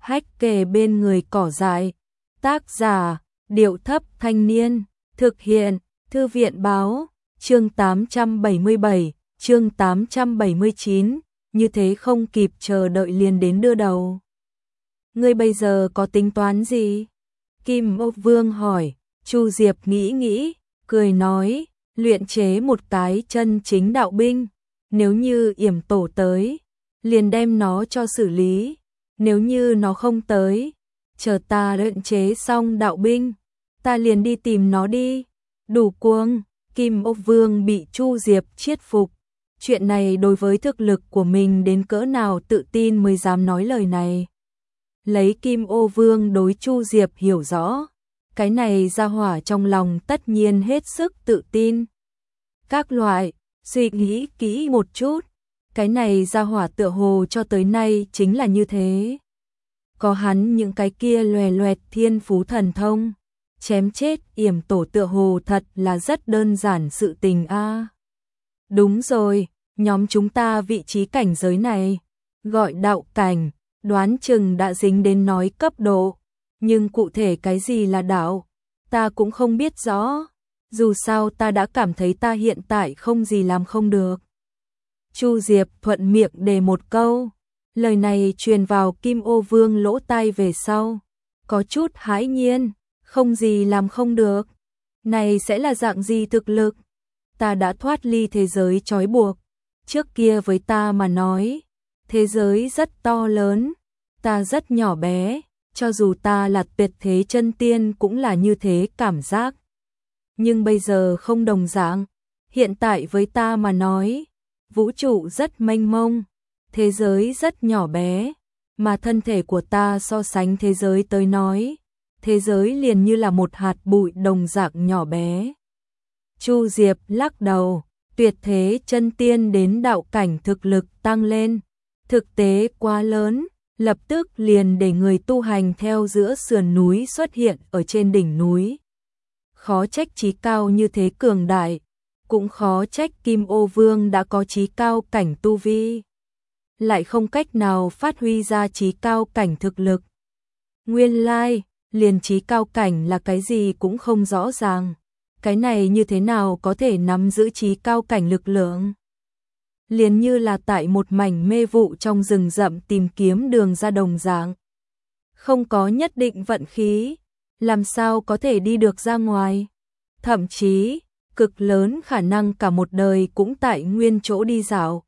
hách kề bên người cỏ dại. Tác giả, Điệu Thấp Thanh Niên. Thực hiện, Thư viện Báo. Chương 877, chương 879. Như thế không kịp chờ đợi liền đến đưa đầu. Ngươi bây giờ có tính toán gì? Kim Ô Vương hỏi. Chu Diệp nghĩ nghĩ, cười nói, luyện chế một cái chân chính đạo binh. Nếu như Yểm Tổ tới, liền đem nó cho xử lý. Nếu như nó không tới, chờ ta luyện chế xong đạo binh, ta liền đi tìm nó đi. Đủ cuồng. Kim Ô Vương bị Chu Diệp chiết phục. Chuyện này đối với thực lực của mình đến cỡ nào tự tin mới dám nói lời này. Lấy Kim Ô Vương đối Chu Diệp hiểu rõ, cái này ra hỏa trong lòng tất nhiên hết sức tự tin. Các loại, suy nghĩ kỹ một chút, cái này ra hỏa tựa hồ cho tới nay chính là như thế. Có hắn những cái kia loè loẹt thiên phú thần thông, chém chết Yểm Tổ tựa hồ thật là rất đơn giản sự tình a. Đúng rồi, nhóm chúng ta vị trí cảnh giới này, gọi đạo cảnh, đoán chừng đã dính đến nói cấp độ, nhưng cụ thể cái gì là đạo, ta cũng không biết rõ, dù sao ta đã cảm thấy ta hiện tại không gì làm không được. Chu Diệp thuận miệng đề một câu, lời này truyền vào Kim Ô Vương lỗ tai về sau, có chút hãi nhiên, không gì làm không được, này sẽ là dạng gì thực lực? Ta đã thoát ly thế giới trói buộc, trước kia với ta mà nói, thế giới rất to lớn, ta rất nhỏ bé, cho dù ta là tuyệt thế chân tiên cũng là như thế cảm giác. Nhưng bây giờ không đồng dạng, hiện tại với ta mà nói, vũ trụ rất mênh mông, thế giới rất nhỏ bé, mà thân thể của ta so sánh thế giới tới nói, thế giới liền như là một hạt bụi đồng dạng nhỏ bé. Chu Diệp lắc đầu, tuyệt thế chân tiên đến đạo cảnh thực lực tăng lên, thực tế quá lớn, lập tức liền để người tu hành theo giữa sườn núi xuất hiện ở trên đỉnh núi. Khó trách chí cao như thế cường đại, cũng khó trách Kim Ô Vương đã có chí cao cảnh tu vi, lại không cách nào phát huy ra chí cao cảnh thực lực. Nguyên lai, liền chí cao cảnh là cái gì cũng không rõ ràng. Cái này như thế nào có thể nắm giữ chí cao cảnh lực lượng? Liền như là tại một mảnh mê vụ trong rừng rậm tìm kiếm đường ra đồng dạng. Không có nhất định vận khí, làm sao có thể đi được ra ngoài? Thậm chí, cực lớn khả năng cả một đời cũng tại nguyên chỗ đi dạo.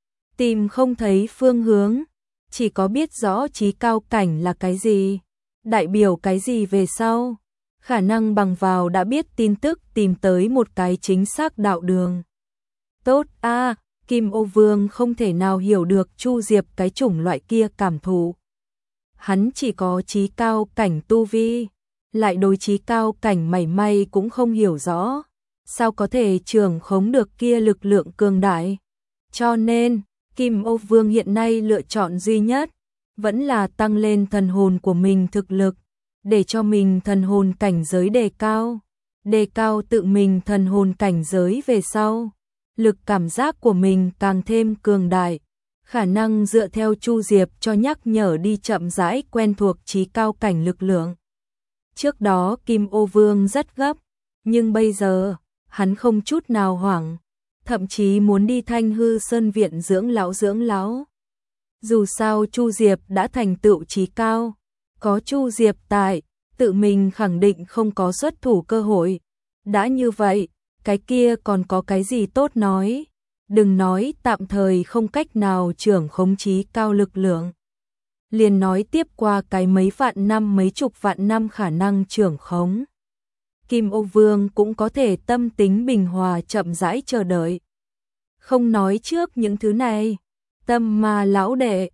Tìm không thấy phương hướng, chỉ có biết rõ chí cao cảnh là cái gì, đại biểu cái gì về sau. Khả năng bằng vào đã biết tin tức tìm tới một cái chính xác đạo đường. Tốt a, Kim Ô Vương không thể nào hiểu được Chu Diệp cái chủng loại kia cảm thụ. Hắn chỉ có chí cao cảnh tu vi, lại đối chí cao cảnh mảy may cũng không hiểu rõ, sao có thể trưởng khống được kia lực lượng cường đại. Cho nên, Kim Ô Vương hiện nay lựa chọn duy nhất, vẫn là tăng lên thần hồn của mình thực lực, để cho mình thần hồn cảnh giới đề cao tự mình thần hồn cảnh giới về sau. Lực cảm giác của mình càng thêm cường đại, khả năng dựa theo Chu Diệp cho nhắc nhở đi chậm rãi quen thuộc chí cao cảnh lực lượng. Trước đó Kim Ô Vương rất gấp, nhưng bây giờ, hắn không chút nào hoảng, thậm chí muốn đi Thanh Hư Sơn viện dưỡng lão. Dù sao Chu Diệp đã thành tựu chí cao, có Chu Diệp tại, tự mình khẳng định không có xuất thủ cơ hội. Đã như vậy, cái kia còn có cái gì tốt nói, đừng nói tạm thời không cách nào trưởng khống chí cao lực lượng. Liền nói tiếp qua cái mấy vạn năm mấy chục vạn năm khả năng trưởng khống. Kim Ô Vương cũng có thể tâm tính bình hòa chậm rãi chờ đợi. Không nói trước những thứ này, Tâm Ma lão đệ,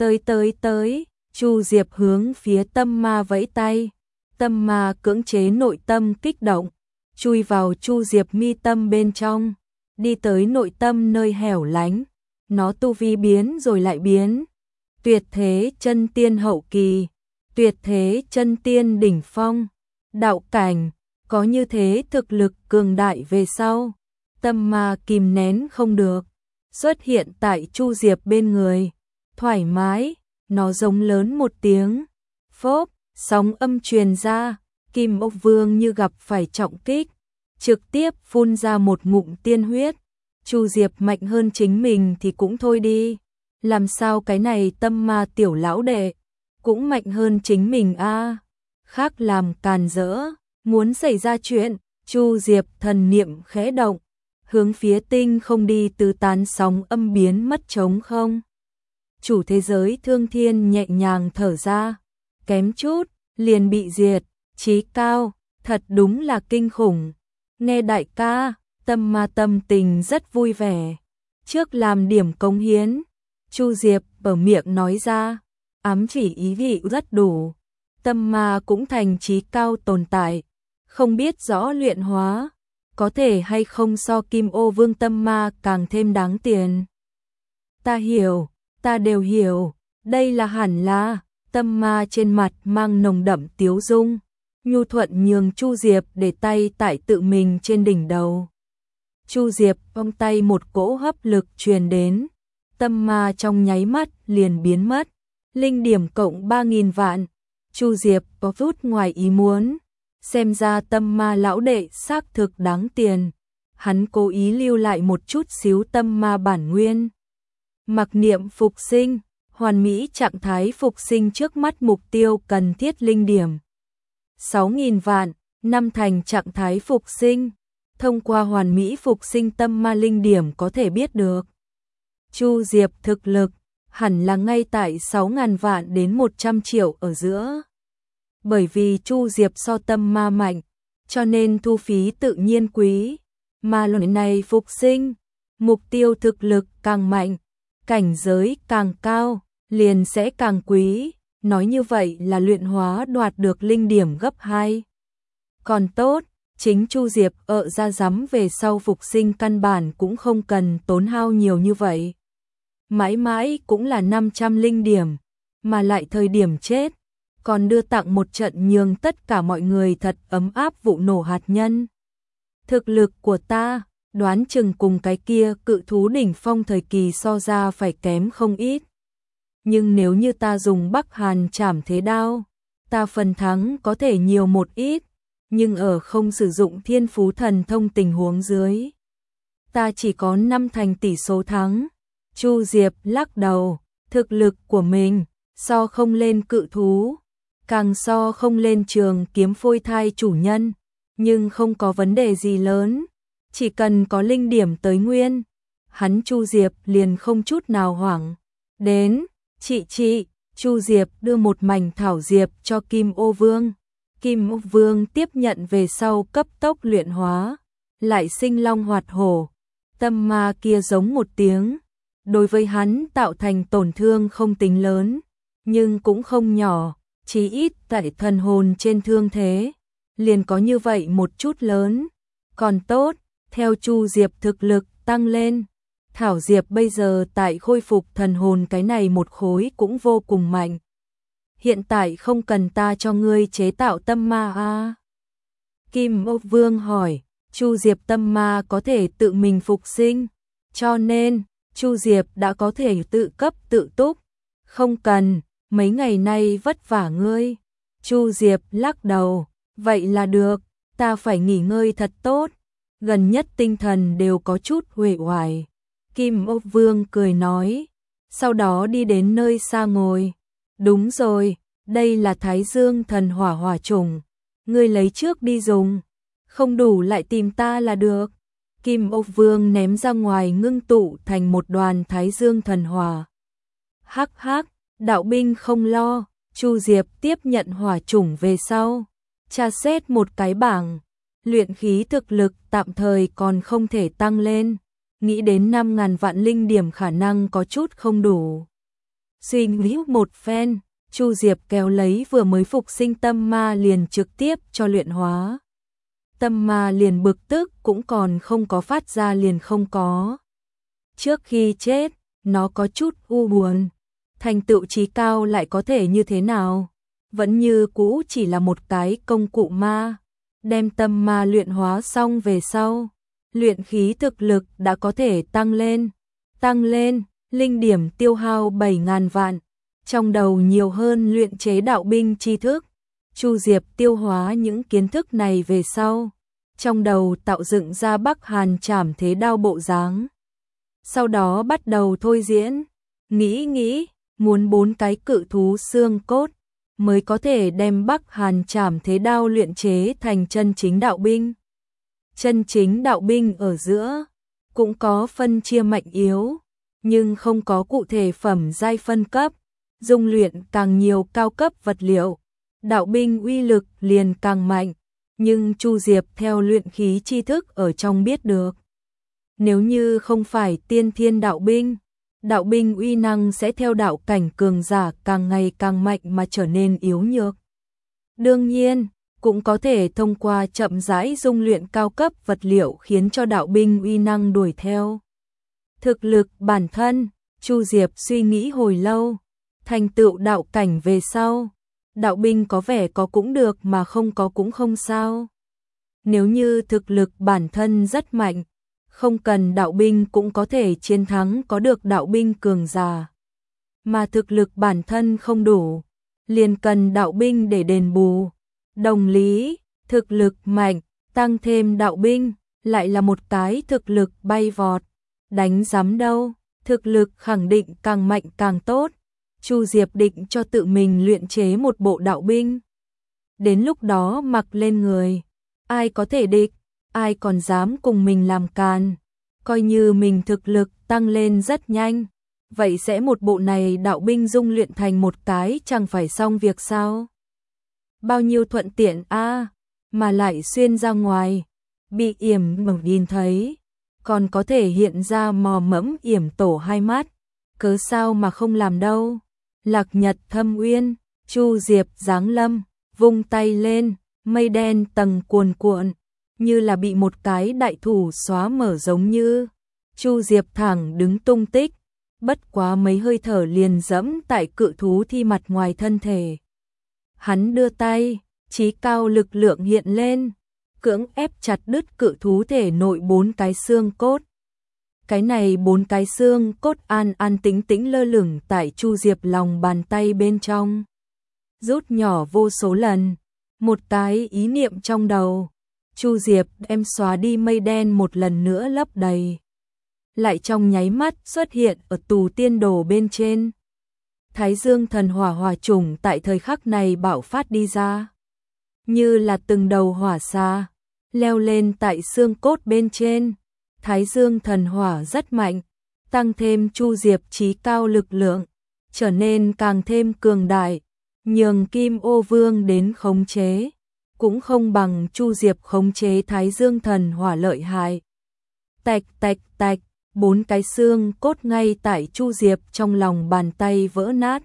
tới, Chu Diệp hướng phía Tâm Ma vẫy tay. Tâm Ma cưỡng chế nội tâm kích động, chui vào Chu Diệp mi tâm bên trong, đi tới nội tâm nơi hẻo lánh, nó tu vi biến rồi lại biến. Tuyệt thế chân tiên hậu kỳ, tuyệt thế chân tiên đỉnh phong, đạo cảnh, có như thế thực lực cường đại về sau. Tâm Ma kìm nén không được, xuất hiện tại Chu Diệp bên người, thoải mái, nó giống lớn một tiếng, Phốp, sóng âm truyền ra, Kim Ô Vương như gặp phải trọng kích, trực tiếp phun ra một ngụm tiên huyết. Chu Diệp mạnh hơn chính mình thì cũng thôi đi, làm sao cái này Tâm Ma tiểu lão đệ cũng mạnh hơn chính mình a? Khác làm càn rỡ, muốn xảy ra chuyện. Chu Diệp thần niệm khẽ động, hướng phía tinh không đi từ tán sóng âm biến mất trống không. Chủ thế giới Thương Thiên nhẹ nhàng thở ra, kém chút liền bị diệt, chí cao, thật đúng là kinh khủng. Nghe đại ca, Tâm Ma tâm tình rất vui vẻ. Trước làm điểm cống hiến, Chu Diệp ở miệng nói ra, ám chỉ ý vị rất đủ. Tâm Ma cũng thành chí cao tồn tại, không biết rõ luyện hóa có thể hay không so Kim Ô Vương Tâm Ma càng thêm đáng tiền. Ta hiểu, ta đều hiểu, đây là hẳn là. Tâm Ma trên mặt mang nồng đậm tiếu dung, nhu thuận nhường Chu Diệp để tay tại tự mình trên đỉnh đầu. Chu Diệp vòng tay một cỗ hấp lực truyền đến, Tâm Ma trong nháy mắt liền biến mất, linh điểm cộng 3.000 vạn. Chu Diệp có chút ngoài ý muốn, xem ra Tâm Ma lão đệ xác thực đáng tiền, hắn cố ý lưu lại một chút xíu Tâm Ma bản nguyên. Mặc niệm phục sinh, hoàn mỹ trạng thái phục sinh trước mắt mục tiêu cần thiết linh điểm 6.000 vạn, năm thành trạng thái phục sinh. Thông qua hoàn mỹ phục sinh Tâm Ma linh điểm có thể biết được Chu Diệp thực lực hẳn là ngay tại 6.000 vạn đến 100 triệu ở giữa. Bởi vì Chu Diệp so Tâm Ma mạnh, cho nên thu phí tự nhiên quý, mà lần này phục sinh, mục tiêu thực lực càng mạnh, cảnh giới càng cao, liền sẽ càng quý. Nói như vậy là luyện hóa đoạt được linh điểm gấp 2. Còn tốt, chính Chu Diệp ra rắm về sau phục sinh căn bản cũng không cần tốn hao nhiều như vậy. Mãi mãi cũng là 500 linh điểm, mà lại thời điểm chết, còn đưa tặng một trận nhường tất cả mọi người thật ấm áp vụ nổ hạt nhân. Thực lực của ta, đoán chừng cùng cái kia cự thú đỉnh phong thời kỳ so ra phải kém không ít. Nhưng nếu như ta dùng Bắc Hàn Trảm Thế Đao, ta phần thắng có thể nhiều một ít, nhưng ở không sử dụng Thiên Phú Thần Thông tình huống dưới, ta chỉ có 5 thành tỷ số thắng. Chu Diệp lắc đầu, thực lực của mình so không lên cự thú, càng so không lên Trường Kiếm phôi thai chủ nhân, nhưng không có vấn đề gì lớn, chỉ cần có linh điểm tới nguyên, hắn Chu Diệp liền không chút nào hoảng. Đến, chị, Chu Diệp đưa một mảnh thảo diệp cho Kim Ô Vương. Kim Ô Vương tiếp nhận về sau cấp tốc luyện hóa, lại sinh long hoạt hổ. Tâm Ma kia giống một tiếng, đối với hắn tạo thành tổn thương không tính lớn, nhưng cũng không nhỏ, chí ít tại thần hồn trên thương thế, liền có như vậy một chút lớn. Còn tốt, theo Chu Diệp thực lực tăng lên, thảo diệp bây giờ tại khôi phục thần hồn cái này một khối cũng vô cùng mạnh. Hiện tại không cần ta cho ngươi chế tạo Tâm Ma a? Kim Ô Vương hỏi. Chu Diệp Tâm Ma có thể tự mình phục sinh, cho nên Chu Diệp đã có thể tự cấp tự túc. Không cần, mấy ngày nay vất vả ngươi. Chu Diệp lắc đầu, vậy là được, ta phải nghỉ ngơi thật tốt, gần nhất tinh thần đều có chút uể oải. Kim Ô Vương cười nói, sau đó đi đến nơi xa ngồi. Đúng rồi, đây là Thái Dương thần hỏa hỏa trùng, ngươi lấy trước đi dùng, không đủ lại tìm ta là được. Kim Ô Vương ném ra ngoài ngưng tụ thành một đoàn Thái Dương thần hỏa. Hắc hắc, đạo binh không lo. Chu Diệp tiếp nhận hỏa chủng về sau, tra xét một cái bảng, luyện khí thực lực tạm thời còn không thể tăng lên, nghĩ đến 5.000 vạn linh điểm khả năng có chút không đủ. Suy nghĩ một phen, Chu Diệp kéo lấy vừa mới phục sinh Tâm Ma liền trực tiếp cho luyện hóa. Tâm Ma liền bực tức cũng còn không có phát ra liền không có. Trước khi chết, nó có chút u buồn. Thành tựu chí cao lại có thể như thế nào? Vẫn như cũ chỉ là một cái công cụ ma. Đem Tâm Ma luyện hóa xong về sau, luyện khí thực lực đã có thể tăng lên, linh điểm tiêu hao 7.000 vạn. trong đầu nhiều hơn luyện chế đạo binh tri thức. Chu Diệp tiêu hóa những kiến thức này về sau, trong đầu tạo dựng ra Bắc Hàn Trảm Thế Đao bộ dáng. Sau đó bắt đầu thôi diễn, nghĩ, muốn 4 cái cự thú xương cốt mới có thể đem Bắc Hàn Trảm Thế Đao luyện chế thành chân chính đạo binh. Chân chính đạo binh ở giữa cũng có phân chia mạnh yếu, nhưng không có cụ thể phẩm giai phân cấp, dung luyện càng nhiều cao cấp vật liệu, đạo binh uy lực liền càng mạnh, nhưng Chu Diệp theo luyện khí tri thức ở trong biết được. Nếu như không phải tiên thiên đạo binh uy năng sẽ theo đạo cảnh cường giả càng ngày càng mạnh mà trở nên yếu nhược. Đương nhiên, cũng có thể thông qua chậm rãi dung luyện cao cấp vật liệu khiến cho đạo binh uy năng đuổi theo. Thực lực bản thân, Chu Diệp suy nghĩ hồi lâu, thành tựu đạo cảnh về sau, đạo binh có vẻ có cũng được mà không có cũng không sao. Nếu như thực lực bản thân rất mạnh, không cần đạo binh cũng có thể chiến thắng có được đạo binh cường giả. Mà thực lực bản thân không đủ, liền cần đạo binh để đền bù. Đồng lý, thực lực mạnh, tăng thêm đạo binh, lại là một cái thực lực bay vọt. Đánh giám đâu, thực lực khẳng định càng mạnh càng tốt. Chu Diệp định cho tự mình luyện chế một bộ đạo binh. Đến lúc đó mặc lên người, ai có thể địch, ai còn dám cùng mình làm càn. Coi như mình thực lực tăng lên rất nhanh, vậy sẽ một bộ này đạo binh dung luyện thành một cái chẳng phải xong việc sao? Bao nhiêu thuận tiện a, mà lại xuyên ra ngoài, bị Yểm Mộc nhìn thấy, còn có thể hiện ra mò mẫm Yểm Tổ hai mắt, cớ sao mà không làm đâu. Lạc Nhật Thâm Uyên, Chu Diệp giáng lâm, vung tay lên, mây đen tầng cuồn cuộn, như là bị một cái đại thủ xóa mở giống như. Chu Diệp thẳng đứng tung tích, bất quá mấy hơi thở liền dẫm tại cự thú thi mặt ngoài thân thể. Hắn đưa tay, chí cao lực lượng hiện lên, cưỡng ép chặt đứt cự thú thể nội 4 cái xương cốt. Cái này 4 cái xương cốt an an tĩnh tĩnh lơ lửng tại Chu Diệp lòng bàn tay bên trong. Rút nhỏ vô số lần, một cái ý niệm trong đầu, Chu Diệp đem xóa đi mây đen một lần nữa lấp đầy. Lại trong nháy mắt xuất hiện ở tù tiên đồ bên trên. Thái Dương thần hỏa hỏa chủng tại thời khắc này bạo phát đi ra. Như là từng đầu hỏa xa, leo lên tại xương cốt bên trên. Thái Dương thần hỏa rất mạnh, tăng thêm Chu Diệp chí cao lực lượng, trở nên càng thêm cường đại, nhường Kim Ô Vương đến khống chế, cũng không bằng Chu Diệp khống chế Thái Dương thần hỏa lợi hại. Tạch tạch tạch, 4 cái xương cốt ngay tại Chu Diệp trong lòng bàn tay vỡ nát,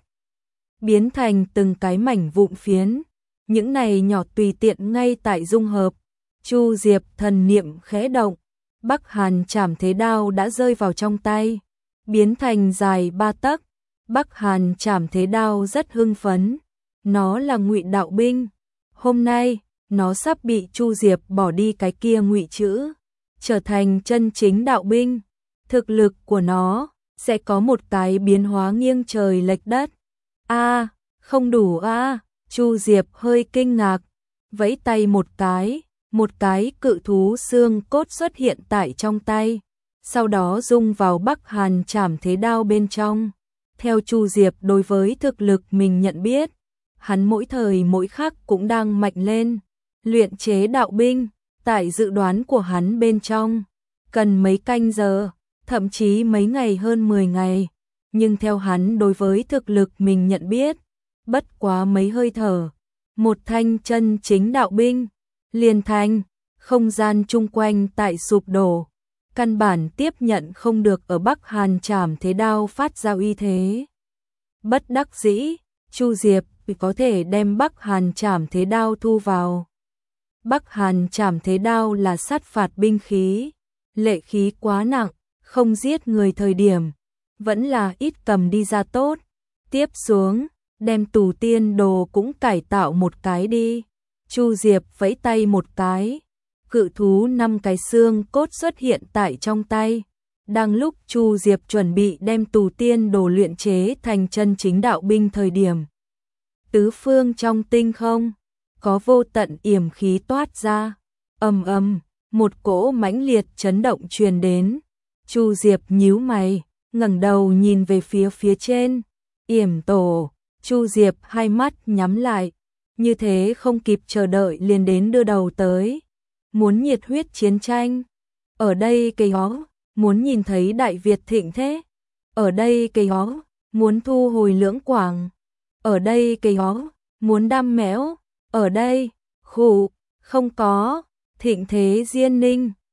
biến thành từng cái mảnh vụn phiến, những này nhỏ tùy tiện ngay tại dung hợp. Chu Diệp thần niệm khẽ động, Bắc Hàn Trảm Thế Đao đã rơi vào trong tay, biến thành dài 3 tấc. Bắc Hàn Trảm Thế Đao rất hưng phấn, nó là ngụy đạo binh, hôm nay nó sắp bị Chu Diệp bỏ đi cái kia ngụy chữ, trở thành chân chính đạo binh. Thực lực của nó sẽ có một cái biến hóa nghiêng trời lệch đất. A, không đủ a, Chu Diệp hơi kinh ngạc, vẫy tay một cái cự thú xương cốt xuất hiện tại trong tay, sau đó dung vào Bắc Hàn Trảm Thế Đao bên trong. Theo Chu Diệp đối với thực lực mình nhận biết, hắn mỗi thời mỗi khắc cũng đang mạnh lên. Luyện chế đạo binh, tại dự đoán của hắn bên trong, cần mấy canh giờ, thậm chí mấy ngày hơn 10 ngày. Nhưng theo hắn đối với thực lực mình nhận biết, bất quá mấy hơi thở, một thanh chân chính đạo binh, liền thành, không gian chung quanh tại sụp đổ. Căn bản tiếp nhận không được ở Bắc Hàn Trảm Thế Đao phát ra uy thế. Bất đắc dĩ, Chu Diệp có thể đem Bắc Hàn Trảm Thế Đao thu vào. Bắc Hàn Trảm Thế Đao là sát phạt binh khí, lệ khí quá nặng, không giết người thời điểm, vẫn là ít cầm đi ra tốt. Tiếp xuống, đem tù tiên đồ cũng cải tạo một cái đi. Chu Diệp vẫy tay một cái, cự thú 5 cái xương cốt xuất hiện tại trong tay, Đang lúc Chu Diệp chuẩn bị đem tù tiên đồ luyện chế thành chân chính đạo binh thời điểm. Tứ phương trong tinh không, có vô tận yểm khí toát ra, ầm ầm, một cỗ mãnh liệt chấn động truyền đến. Chu Diệp nhíu mày, ngẩng đầu nhìn về phía trên, yểm tổ. Chu Diệp hai mắt nhắm lại, như thế không kịp chờ đợi liền đến đưa đầu tới. Muốn nhiệt huyết chiến tranh, ở đây cây hó, muốn nhìn thấy Đại Việt thịnh thế, ở đây cây hó, muốn thu hồi Lưỡng Quảng, ở đây cây hó, muốn đam mẽo, ở đây, khụ, không có, thịnh thế Diên Ninh,